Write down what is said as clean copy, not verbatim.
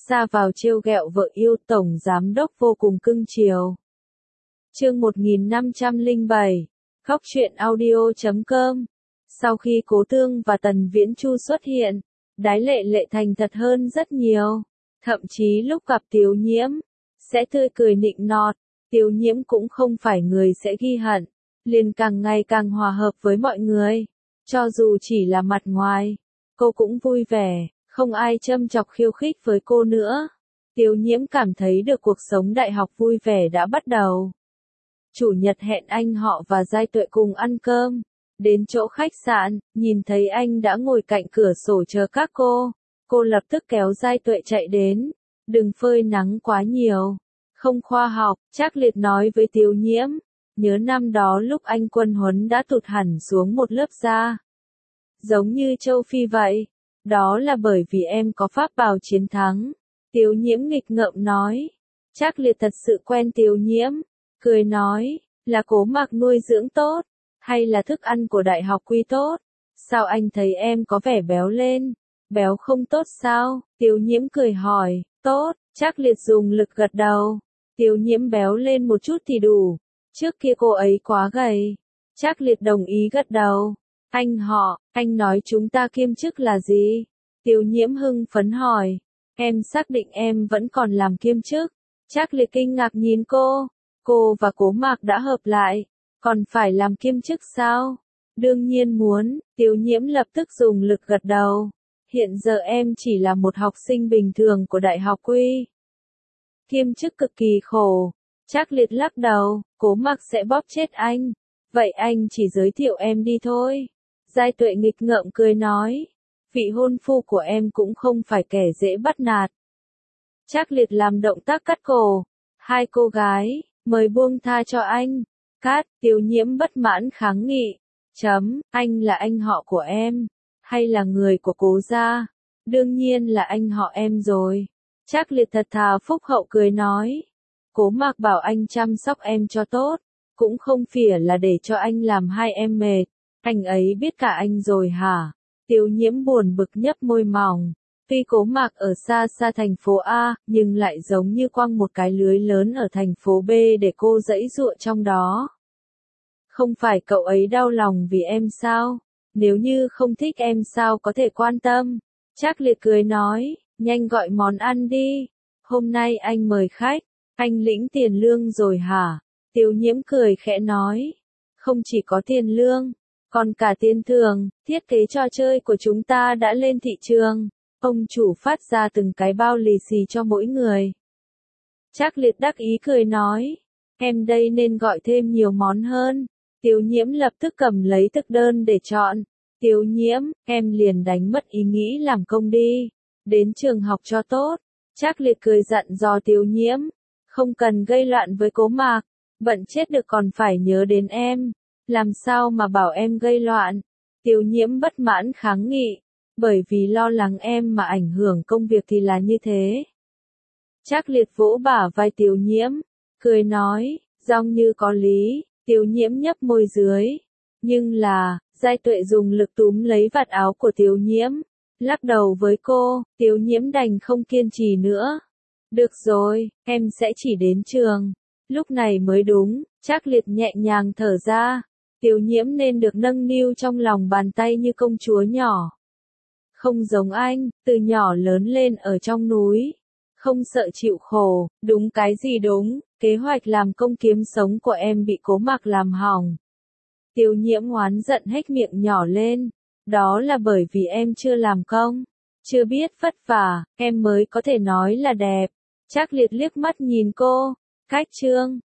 Xa vào trêu ghẹo vợ yêu, tổng giám đốc vô cùng cưng chiều. Chương 1507, Khóc chuyện audio.com. Sau khi Cố Tương và Tần Viễn Chu xuất hiện, Đái Lệ Lệ thành thật hơn rất nhiều. Thậm chí lúc gặp Tiếu Nhiễm, sẽ tươi cười nịnh nọt. Tiếu Nhiễm cũng không phải người sẽ ghi hận, liền càng ngày càng hòa hợp với mọi người. Cho dù chỉ là mặt ngoài, cô cũng vui vẻ, không ai châm chọc khiêu khích với cô nữa. Tiếu Nhiễm cảm thấy được cuộc sống đại học vui vẻ đã bắt đầu. Chủ nhật hẹn anh họ và Giai Tuệ cùng ăn cơm. Đến chỗ khách sạn, nhìn thấy anh đã ngồi cạnh cửa sổ chờ các cô. Cô lập tức kéo Giai Tuệ chạy đến. Đừng phơi nắng quá nhiều. Không khoa học, Trác Liệt nói với Tiếu Nhiễm. Nhớ năm đó lúc anh Quân Huấn đã tụt hẳn xuống một lớp da. Giống như châu Phi vậy. Đó là bởi vì em có pháp bảo chiến thắng. Tiếu Nhiễm nghịch ngợm nói. Trác Liệt thật sự quen Tiếu Nhiễm. Cười nói, là Cố Mạc nuôi dưỡng tốt, hay là thức ăn của đại học quy tốt? Sao anh thấy em có vẻ béo lên? Béo không tốt sao? Tiếu Nhiễm cười hỏi, tốt. Trác Liệt dùng lực gật đầu. Tiếu Nhiễm béo lên một chút thì đủ. Trước kia cô ấy quá gầy. Trác Liệt đồng ý gật đầu. Anh họ, anh nói chúng ta kiêm chức là gì? Tiếu Nhiễm hưng phấn hỏi. Em xác định em vẫn còn làm kiêm chức. Trác Liệt kinh ngạc nhìn cô. Cô và Cố Mạc đã hợp lại, còn phải làm kiêm chức sao? Đương nhiên muốn. Tiếu Nhiễm lập tức dùng lực gật đầu. Hiện giờ em chỉ là một học sinh bình thường của đại học quy. Kiêm chức cực kỳ khổ. Trác Liệt lắc đầu, Cố Mạc sẽ bóp chết anh. Vậy anh chỉ giới thiệu em đi thôi. Giai Tuệ nghịch ngợm cười nói. Vị hôn phu của em cũng không phải kẻ dễ bắt nạt. Trác Liệt làm động tác cắt cổ. Hai cô gái, mời buông tha cho anh. Cát, Tiếu Nhiễm bất mãn kháng nghị. Anh là anh họ của em, hay là người của Cố gia? Đương nhiên là anh họ em rồi. Trác Liệt thật thà phúc hậu cười nói. Cố Mạc bảo anh chăm sóc em cho tốt, cũng không phỉa là để cho anh làm hai em mệt. Anh ấy biết cả anh rồi hả? Tiếu Nhiễm buồn bực nhấp môi mỏng. Tuy Cố Mạc ở xa xa thành phố A, nhưng lại giống như quăng một cái lưới lớn ở thành phố B để cô giãy giụa trong đó. Không phải cậu ấy đau lòng vì em sao? Nếu như không thích em sao có thể quan tâm? Trác Liệt cười nói, nhanh gọi món ăn đi. Hôm nay anh mời khách, anh lĩnh tiền lương rồi hả? Tiếu Nhiễm cười khẽ nói, không chỉ có tiền lương, còn cả tiền thưởng. Thiết kế trò chơi của chúng ta đã lên thị trường. Ông chủ phát ra từng cái bao lì xì cho mỗi người. Trác Liệt đắc ý cười nói, em đây nên gọi thêm nhiều món hơn. Tiếu Nhiễm lập tức cầm lấy thực đơn để chọn. Tiếu Nhiễm, em liền đánh mất ý nghĩ làm công đi. Đến trường học cho tốt. Trác Liệt cười dặn dò Tiếu Nhiễm. Không cần gây loạn với Cố Mạc. Bận chết được còn phải nhớ đến em. Làm sao mà bảo em gây loạn? Tiếu Nhiễm bất mãn kháng nghị. Bởi vì lo lắng em mà ảnh hưởng công việc thì là như thế. Trác Liệt vỗ bả vai Tiếu Nhiễm. Cười nói, dong như có lý. Tiếu Nhiễm nhấp môi dưới. Nhưng là, Giai Tuệ dùng lực túm lấy vạt áo của Tiếu Nhiễm. Lắc đầu với cô, Tiếu Nhiễm đành không kiên trì nữa. Được rồi, em sẽ chỉ đến trường. Lúc này mới đúng. Trác Liệt nhẹ nhàng thở ra. Tiếu Nhiễm nên được nâng niu trong lòng bàn tay như công chúa nhỏ. Không giống anh, từ nhỏ lớn lên ở trong núi. Không sợ chịu khổ, đúng cái gì đúng, kế hoạch làm công kiếm sống của em bị Cố Mạc làm hỏng. Tiếu Nhiễm oán giận hét miệng nhỏ lên. Đó là bởi vì em chưa làm công, chưa biết vất vả, em mới có thể nói là đẹp. Trác Liệt liếc mắt nhìn cô. Cách chương